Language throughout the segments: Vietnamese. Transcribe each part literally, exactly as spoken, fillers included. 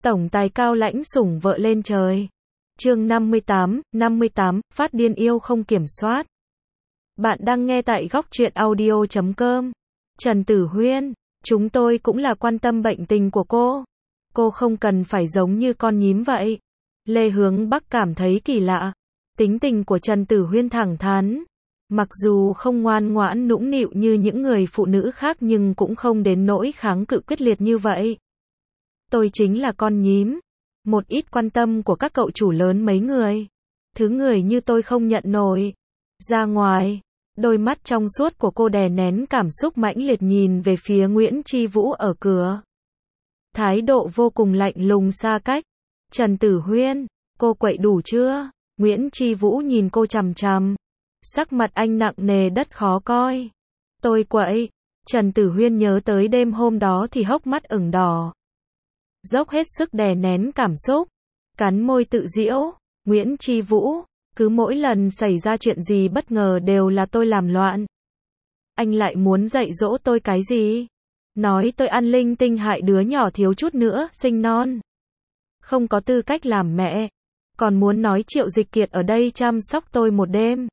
Tổng tài cao lãnh sủng vợ lên trời. Chương năm mươi tám, năm mươi tám, phát điên yêu không kiểm soát. Bạn đang nghe tại góc truyện audio chấm com. Trần Tử Huyên, chúng tôi cũng là quan tâm bệnh tình của cô. Cô không cần phải giống như con nhím vậy. Lê Hướng Bắc cảm thấy kỳ lạ. Tính tình của Trần Tử Huyên thẳng thắn. Mặc dù không ngoan ngoãn nũng nịu như những người phụ nữ khác nhưng cũng không đến nỗi kháng cự quyết liệt như vậy. Tôi chính là con nhím. Một ít quan tâm của các cậu chủ lớn mấy người. Thứ người như tôi không nhận nổi. Ra ngoài, đôi mắt trong suốt của cô đè nén cảm xúc mãnh liệt nhìn về phía Nguyễn Chi Vũ ở cửa. Thái độ vô cùng lạnh lùng xa cách. Trần Tử Huyên, cô quậy đủ chưa? Nguyễn Chi Vũ nhìn cô chằm chằm. Sắc mặt anh nặng nề đất khó coi. Tôi quậy. Trần Tử Huyên nhớ tới đêm hôm đó thì hốc mắt ửng đỏ. Dốc hết sức đè nén cảm xúc. Cắn môi tự giễu. Nguyễn Chi Vũ, cứ mỗi lần xảy ra chuyện gì bất ngờ đều là tôi làm loạn. Anh lại muốn dạy dỗ tôi cái gì? Nói tôi ăn linh tinh hại đứa nhỏ thiếu chút nữa sinh non. Không có tư cách làm mẹ. Còn muốn nói Triệu Dịch Kiệt ở đây chăm sóc tôi một đêm.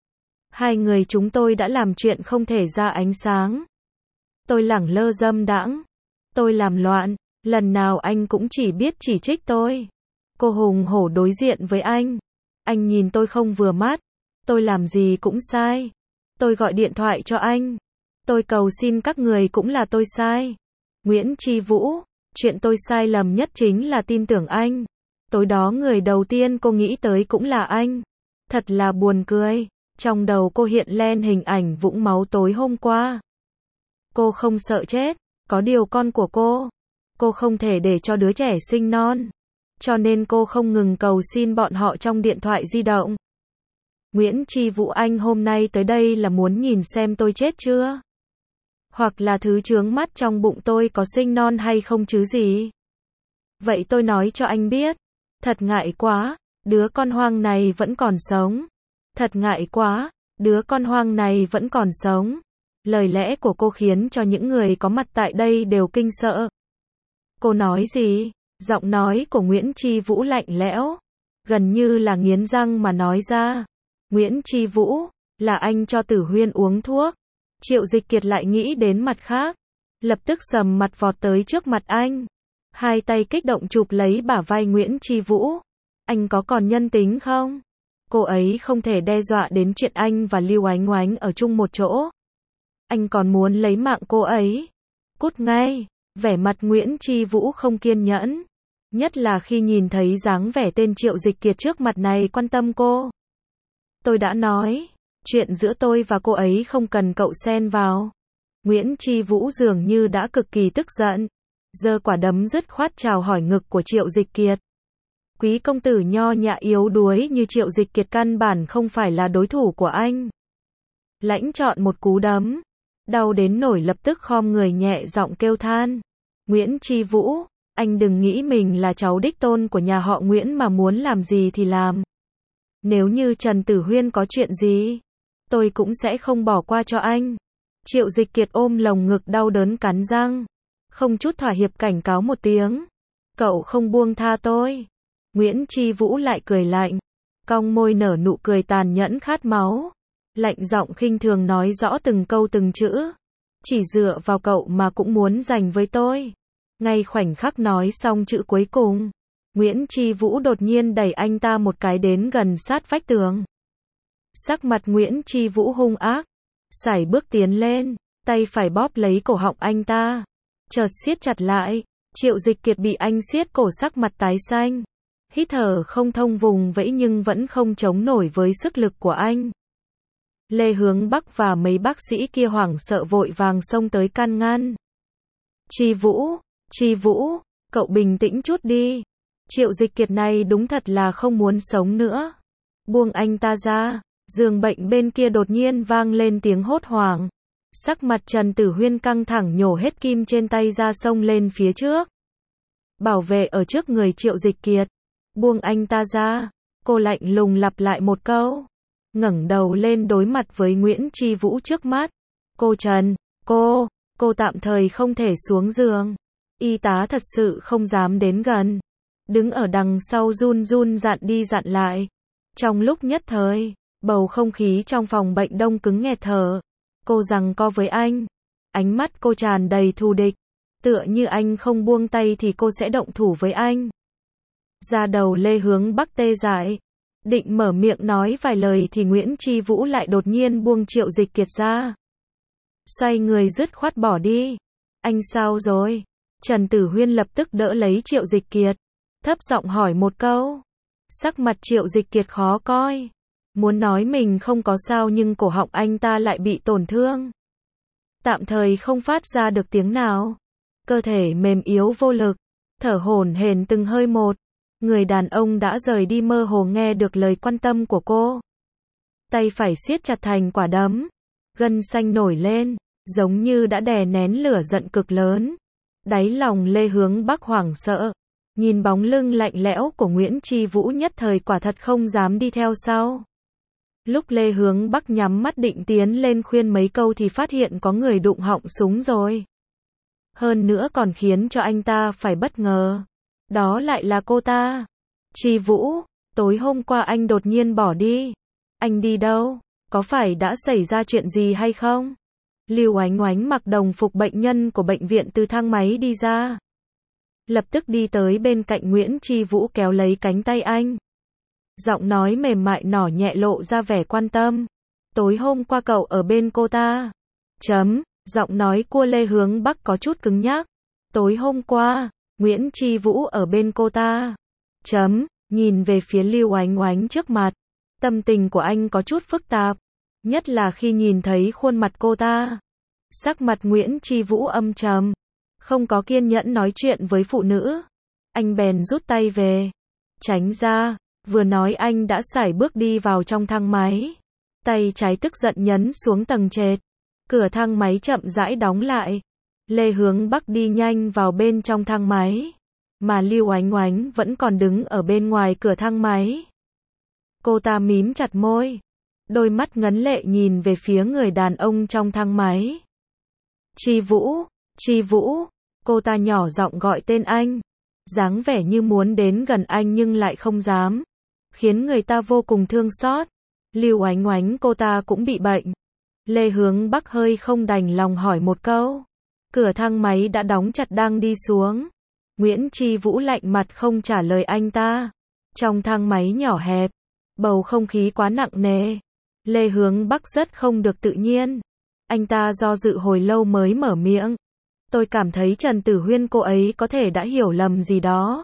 Hai người chúng tôi đã làm chuyện không thể ra ánh sáng. Tôi lẳng lơ dâm đãng. Tôi làm loạn. Lần nào anh cũng chỉ biết chỉ trích tôi. Cô hùng hổ đối diện với anh. Anh nhìn tôi không vừa mắt. Tôi làm gì cũng sai. Tôi gọi điện thoại cho anh. Tôi cầu xin các người cũng là tôi sai. Nguyễn Chi Vũ, chuyện tôi sai lầm nhất chính là tin tưởng anh. Tối đó người đầu tiên cô nghĩ tới cũng là anh. Thật là buồn cười. Trong đầu cô hiện lên hình ảnh vũng máu tối hôm qua. Cô không sợ chết. Có điều con của cô. Cô không thể để cho đứa trẻ sinh non. Cho nên cô không ngừng cầu xin bọn họ trong điện thoại di động. Nguyễn Chi Vũ, anh hôm nay tới đây là muốn nhìn xem tôi chết chưa? Hoặc là thứ chướng mắt trong bụng tôi có sinh non hay không chứ gì? Vậy tôi nói cho anh biết. Thật ngại quá, đứa con hoang này vẫn còn sống. Thật ngại quá, đứa con hoang này vẫn còn sống. Lời lẽ của cô khiến cho những người có mặt tại đây đều kinh sợ. Cô nói gì? Giọng nói của Nguyễn Chi Vũ lạnh lẽo, gần như là nghiến răng mà nói ra. Nguyễn Chi Vũ, là anh cho Tử Huyên uống thuốc. Triệu Dịch Kiệt lại nghĩ đến mặt khác, lập tức sầm mặt vọt tới trước mặt anh. Hai tay kích động chụp lấy bả vai Nguyễn Chi Vũ. Anh có còn nhân tính không? Cô ấy không thể đe dọa đến chuyện anh và Lưu Ánh Oánh ở chung một chỗ. Anh còn muốn lấy mạng cô ấy. Cút ngay. Vẻ mặt Nguyễn Chi Vũ không kiên nhẫn. Nhất là khi nhìn thấy dáng vẻ tên Triệu Dịch Kiệt trước mặt này quan tâm cô. Tôi đã nói, chuyện giữa tôi và cô ấy không cần cậu xen vào. Nguyễn Chi Vũ dường như đã cực kỳ tức giận. Giơ quả đấm dứt khoát chào hỏi ngực của Triệu Dịch Kiệt. Quý công tử nho nhã yếu đuối như Triệu Dịch Kiệt căn bản không phải là đối thủ của anh. Lãnh chọn một cú đấm. Đau đến nổi lập tức khom người nhẹ giọng kêu than. Nguyễn Chi Vũ, anh đừng nghĩ mình là cháu đích tôn của nhà họ Nguyễn mà muốn làm gì thì làm. Nếu như Trần Tử Huyên có chuyện gì, tôi cũng sẽ không bỏ qua cho anh. Triệu Dịch Kiệt ôm lồng ngực đau đớn cắn răng. Không chút thỏa hiệp cảnh cáo một tiếng. Cậu không buông tha tôi. Nguyễn Chi Vũ lại cười lạnh. Cong môi nở nụ cười tàn nhẫn khát máu. Lạnh giọng khinh thường nói rõ từng câu từng chữ. Chỉ dựa vào cậu mà cũng muốn giành với tôi. Ngay khoảnh khắc nói xong chữ cuối cùng, Nguyễn Chi Vũ đột nhiên đẩy anh ta một cái đến gần sát vách tường. Sắc mặt Nguyễn Chi Vũ hung ác, sải bước tiến lên, tay phải bóp lấy cổ họng anh ta, chợt siết chặt lại. Triệu Dịch Kiệt bị anh siết cổ sắc mặt tái xanh, hít thở không thông vùng vẫy nhưng vẫn không chống nổi với sức lực của anh. Lê Hướng Bắc và mấy bác sĩ kia hoảng sợ vội vàng xông tới can ngăn. Chi Vũ, Chi Vũ, cậu bình tĩnh chút đi. Triệu Dịch Kiệt này đúng thật là không muốn sống nữa. Buông anh ta ra. Giường bệnh bên kia đột nhiên vang lên tiếng hốt hoảng. Sắc mặt Trần Tử Huyên căng thẳng nhổ hết kim trên tay ra xông lên phía trước. Bảo vệ ở trước người Triệu Dịch Kiệt. Buông anh ta ra. Cô lạnh lùng lặp lại một câu. Ngẩng đầu lên đối mặt với Nguyễn Chi Vũ trước mắt. Cô Trần, cô, cô tạm thời không thể xuống giường. Y tá thật sự không dám đến gần. đứng ở đằng sau run run dặn đi dặn lại. Trong lúc nhất thời, bầu không khí trong phòng bệnh đông cứng nghẹt thở. Cô giằng co với anh. Ánh mắt cô tràn đầy thù địch. Tựa như anh không buông tay thì cô sẽ động thủ với anh. Da đầu Lê Hướng Bắc tê dại. Định mở miệng nói vài lời thì Nguyễn Chi Vũ lại đột nhiên buông Triệu Dịch Kiệt ra. Xoay người dứt khoát bỏ đi. Anh sao rồi? Trần Tử Huyên lập tức đỡ lấy Triệu Dịch Kiệt. Thấp giọng hỏi một câu. Sắc mặt Triệu Dịch Kiệt khó coi. Muốn nói mình không có sao nhưng cổ họng anh ta lại bị tổn thương. Tạm thời không phát ra được tiếng nào. Cơ thể mềm yếu vô lực. Thở hổn hển từng hơi một. Người đàn ông đã rời đi mơ hồ nghe được lời quan tâm của cô. Tay phải siết chặt thành quả đấm. Gân xanh nổi lên, giống như đã đè nén lửa giận cực lớn. Đáy lòng Lê Hướng Bắc hoảng sợ. Nhìn bóng lưng lạnh lẽo của Nguyễn Chi Vũ nhất thời quả thật không dám đi theo sau. Lúc Lê Hướng Bắc nhắm mắt định tiến lên khuyên mấy câu thì phát hiện có người đụng họng súng rồi. Hơn nữa còn khiến cho anh ta phải bất ngờ. Đó lại là cô ta. Chi Vũ, tối hôm qua anh đột nhiên bỏ đi. Anh đi đâu? Có phải đã xảy ra chuyện gì hay không? Lưu Oánh Oánh mặc đồng phục bệnh nhân của bệnh viện từ thang máy đi ra. Lập tức đi tới bên cạnh Nguyễn Chi Vũ kéo lấy cánh tay anh. Giọng nói mềm mại nhỏ nhẹ lộ ra vẻ quan tâm. Tối hôm qua cậu ở bên cô ta. Chấm, giọng nói của Lê Hướng Bắc có chút cứng nhắc. Tối hôm qua, Nguyễn Chi Vũ ở bên cô ta. Chấm, nhìn về phía Lưu Oánh Oánh trước mặt. Tâm tình của anh có chút phức tạp. Nhất là khi nhìn thấy khuôn mặt cô ta. Sắc mặt Nguyễn Chi Vũ âm trầm. Không có kiên nhẫn nói chuyện với phụ nữ. Anh bèn rút tay về. Tránh ra. Vừa nói anh đã sải bước đi vào trong thang máy. Tay trái tức giận nhấn xuống tầng trệt. Cửa thang máy chậm rãi đóng lại. Lê Hướng Bắc đi nhanh vào bên trong thang máy. Mà Lưu Oánh Oánh vẫn còn đứng ở bên ngoài cửa thang máy. Cô ta mím chặt môi. Đôi mắt ngấn lệ nhìn về phía người đàn ông trong thang máy. Chi Vũ, Chi Vũ. Cô ta nhỏ giọng gọi tên anh. Dáng vẻ như muốn đến gần anh nhưng lại không dám. Khiến người ta vô cùng thương xót. Lưu Oánh Oánh cô ta cũng bị bệnh. Lê Hướng Bắc hơi không đành lòng hỏi một câu. Cửa thang máy đã đóng chặt đang đi xuống. Nguyễn Chi Vũ lạnh mặt không trả lời anh ta. Trong thang máy nhỏ hẹp, bầu không khí quá nặng nề. Lê Hướng Bắc rất không được tự nhiên. Anh ta do dự hồi lâu mới mở miệng. Tôi cảm thấy Trần Tử Huyên cô ấy có thể đã hiểu lầm gì đó.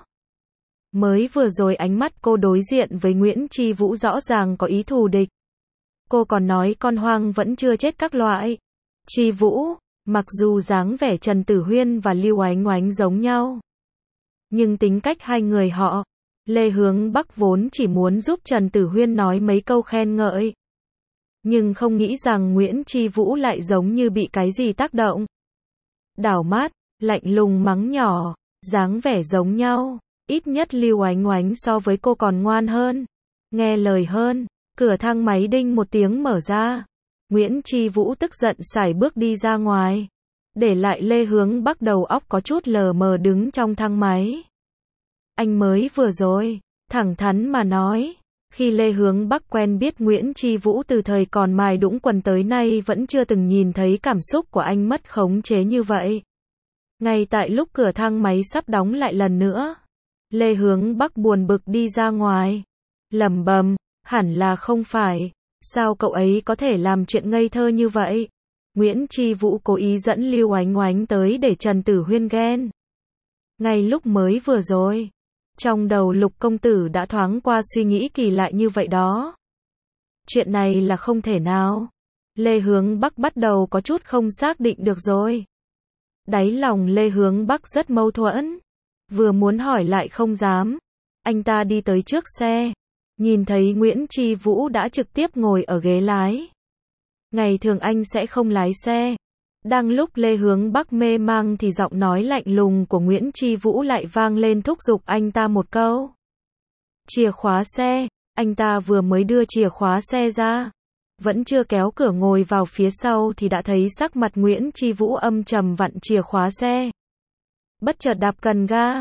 Mới vừa rồi ánh mắt cô đối diện với Nguyễn Chi Vũ rõ ràng có ý thù địch. Cô còn nói con hoang vẫn chưa chết các loại. Chi Vũ, mặc dù dáng vẻ Trần Tử Huyên và Lưu Oánh Oánh giống nhau. Nhưng tính cách hai người họ, Lê Hướng Bắc vốn chỉ muốn giúp Trần Tử Huyên nói mấy câu khen ngợi. Nhưng không nghĩ rằng Nguyễn Chi Vũ lại giống như bị cái gì tác động. Đảo mắt, lạnh lùng mắng nhỏ, dáng vẻ giống nhau. Ít nhất Lưu Oánh Oánh so với cô còn ngoan hơn, nghe lời hơn. Cửa thang máy đinh một tiếng mở ra. Nguyễn Chi Vũ tức giận sải bước đi ra ngoài. Để lại Lê Hướng Bắc đầu óc có chút lờ mờ đứng trong thang máy. Anh mới vừa rồi, thẳng thắn mà nói. Khi Lê Hướng Bắc quen biết Nguyễn Chi Vũ từ thời còn mài đũng quần tới nay vẫn chưa từng nhìn thấy cảm xúc của anh mất khống chế như vậy. Ngay tại lúc cửa thang máy sắp đóng lại lần nữa, Lê Hướng Bắc buồn bực đi ra ngoài. Lẩm bẩm, hẳn là không phải. Sao cậu ấy có thể làm chuyện ngây thơ như vậy? Nguyễn Chi Vũ cố ý dẫn Lưu Oánh Oánh tới để Trần Tử Huyên ghen. Ngay lúc mới vừa rồi, trong đầu Lục công tử đã thoáng qua suy nghĩ kỳ lạ như vậy đó. Chuyện này là không thể nào. Lê Hướng Bắc bắt đầu có chút không xác định được rồi. Đáy lòng Lê Hướng Bắc rất mâu thuẫn. Vừa muốn hỏi lại không dám. Anh ta đi tới trước xe. Nhìn thấy Nguyễn Chi Vũ đã trực tiếp ngồi ở ghế lái. Ngày thường anh sẽ không lái xe. Đang lúc Lê Hướng Bắc mê mang thì giọng nói lạnh lùng của Nguyễn Chi Vũ lại vang lên thúc giục anh ta một câu. Chìa khóa xe. Anh ta vừa mới đưa chìa khóa xe ra. Vẫn chưa kéo cửa ngồi vào phía sau thì đã thấy sắc mặt Nguyễn Chi Vũ âm trầm vặn chìa khóa xe. Bất chợt đạp cần ga.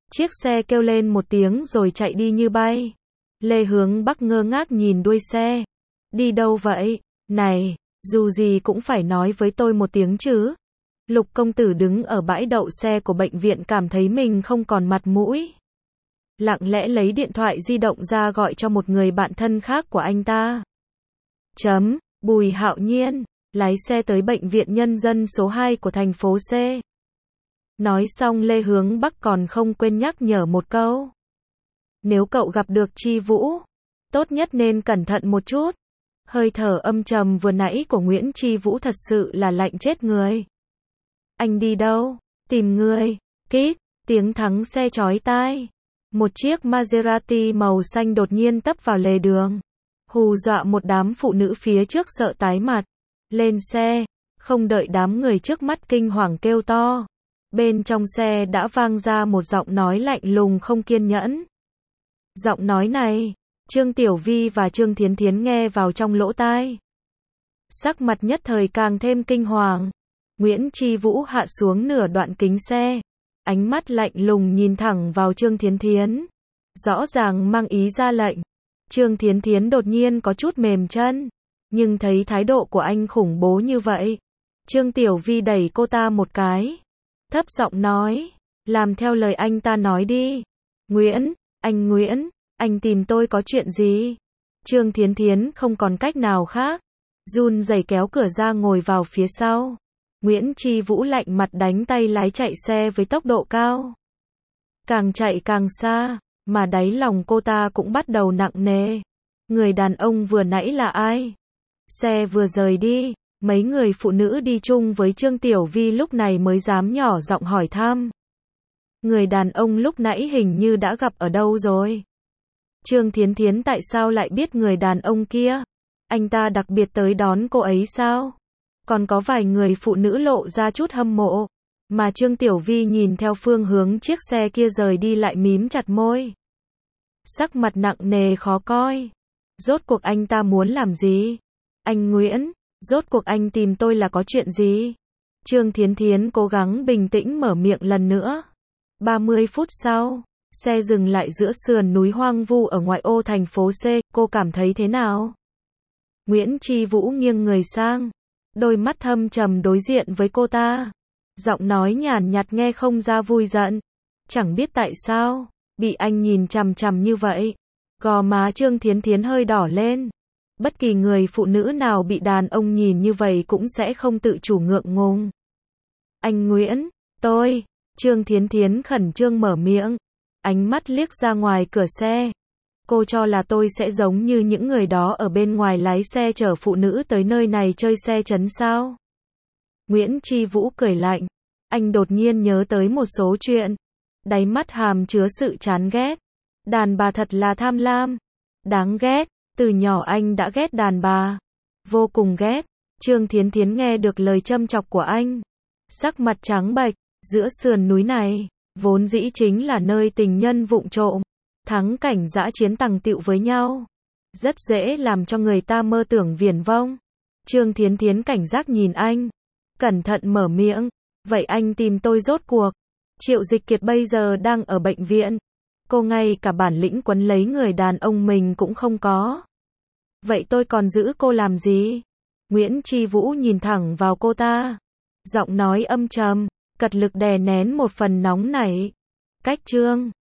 Chiếc xe kêu lên một tiếng rồi chạy đi như bay. Lê Hướng Bắc ngơ ngác nhìn đuôi xe. Đi đâu vậy? Này, dù gì cũng phải nói với tôi một tiếng chứ. Lục công tử đứng ở bãi đậu xe của bệnh viện cảm thấy mình không còn mặt mũi. Lặng lẽ lấy điện thoại di động ra gọi cho một người bạn thân khác của anh ta. Chấm, Bùi Hạo Nhiên, lái xe tới bệnh viện nhân dân số hai của thành phố C. Nói xong Lê Hướng Bắc còn không quên nhắc nhở một câu. Nếu cậu gặp được Chi Vũ, tốt nhất nên cẩn thận một chút. Hơi thở âm trầm vừa nãy của Nguyễn Chi Vũ thật sự là lạnh chết người. Anh đi đâu? Tìm người. Kít, tiếng thắng xe chói tai. Một chiếc Maserati màu xanh đột nhiên tấp vào lề đường. Hù dọa một đám phụ nữ phía trước sợ tái mặt. Lên xe, không đợi đám người trước mắt kinh hoàng kêu to. Bên trong xe đã vang ra một giọng nói lạnh lùng không kiên nhẫn. Giọng nói này, Trương Tiểu Vi và Trương Thiến Thiến nghe vào trong lỗ tai. Sắc mặt nhất thời càng thêm kinh hoàng. Nguyễn Chi Vũ hạ xuống nửa đoạn kính xe. Ánh mắt lạnh lùng nhìn thẳng vào Trương Thiến Thiến. Rõ ràng mang ý ra lệnh. Trương Thiến Thiến đột nhiên có chút mềm chân. Nhưng thấy thái độ của anh khủng bố như vậy. Trương Tiểu Vi đẩy cô ta một cái. Thấp giọng nói. Làm theo lời anh ta nói đi. Nguyễn, anh Nguyễn, anh tìm tôi có chuyện gì? Trương Thiến Thiến không còn cách nào khác. Run rẩy kéo cửa ra ngồi vào phía sau. Nguyễn Chi Vũ lạnh mặt đánh tay lái chạy xe với tốc độ cao. Càng chạy càng xa, mà đáy lòng cô ta cũng bắt đầu nặng nề. Người đàn ông vừa nãy là ai? Xe vừa rời đi, mấy người phụ nữ đi chung với Trương Tiểu Vi lúc này mới dám nhỏ giọng hỏi thăm. Người đàn ông lúc nãy hình như đã gặp ở đâu rồi? Trương Thiến Thiến tại sao lại biết người đàn ông kia? Anh ta đặc biệt tới đón cô ấy sao? Còn có vài người phụ nữ lộ ra chút hâm mộ. Mà Trương Tiểu Vi nhìn theo phương hướng chiếc xe kia rời đi lại mím chặt môi. Sắc mặt nặng nề khó coi. Rốt cuộc anh ta muốn làm gì? Anh Nguyễn, rốt cuộc anh tìm tôi là có chuyện gì? Trương Thiến Thiến cố gắng bình tĩnh mở miệng lần nữa. ba mươi phút sau, xe dừng lại giữa sườn núi hoang vu ở ngoại ô thành phố C, cô cảm thấy thế nào? Nguyễn Chi Vũ nghiêng người sang, đôi mắt thâm trầm đối diện với cô ta. Giọng nói nhàn nhạt nghe không ra vui giận. Chẳng biết tại sao, bị anh nhìn chằm chằm như vậy. Gò má Trương Thiến Thiến hơi đỏ lên. Bất kỳ người phụ nữ nào bị đàn ông nhìn như vậy cũng sẽ không tự chủ ngượng ngùng. Anh Nguyễn, tôi, Trương Thiến Thiến khẩn trương mở miệng. Ánh mắt liếc ra ngoài cửa xe. Cô cho là tôi sẽ giống như những người đó ở bên ngoài lái xe chở phụ nữ tới nơi này chơi xe trấn sao? Nguyễn Chi Vũ cười lạnh. Anh đột nhiên nhớ tới một số chuyện. Đáy mắt hàm chứa sự chán ghét. Đàn bà thật là tham lam. Đáng ghét. Từ nhỏ anh đã ghét đàn bà. Vô cùng ghét. Trương Thiến Thiến nghe được lời châm chọc của anh. Sắc mặt trắng bệch. Giữa sườn núi này, vốn dĩ chính là nơi tình nhân vụng trộm. Thắng cảnh dã chiến tằng tựu với nhau. Rất dễ làm cho người ta mơ tưởng viển vông. Trương Thiến Thiến cảnh giác nhìn anh. Cẩn thận mở miệng. Vậy anh tìm tôi rốt cuộc? Triệu Dịch Kiệt bây giờ đang ở bệnh viện. Cô ngay cả bản lĩnh quấn lấy người đàn ông mình cũng không có. Vậy tôi còn giữ cô làm gì? Nguyễn Chi Vũ nhìn thẳng vào cô ta. Giọng nói âm trầm, cật lực đè nén một phần nóng nảy. Cách Trương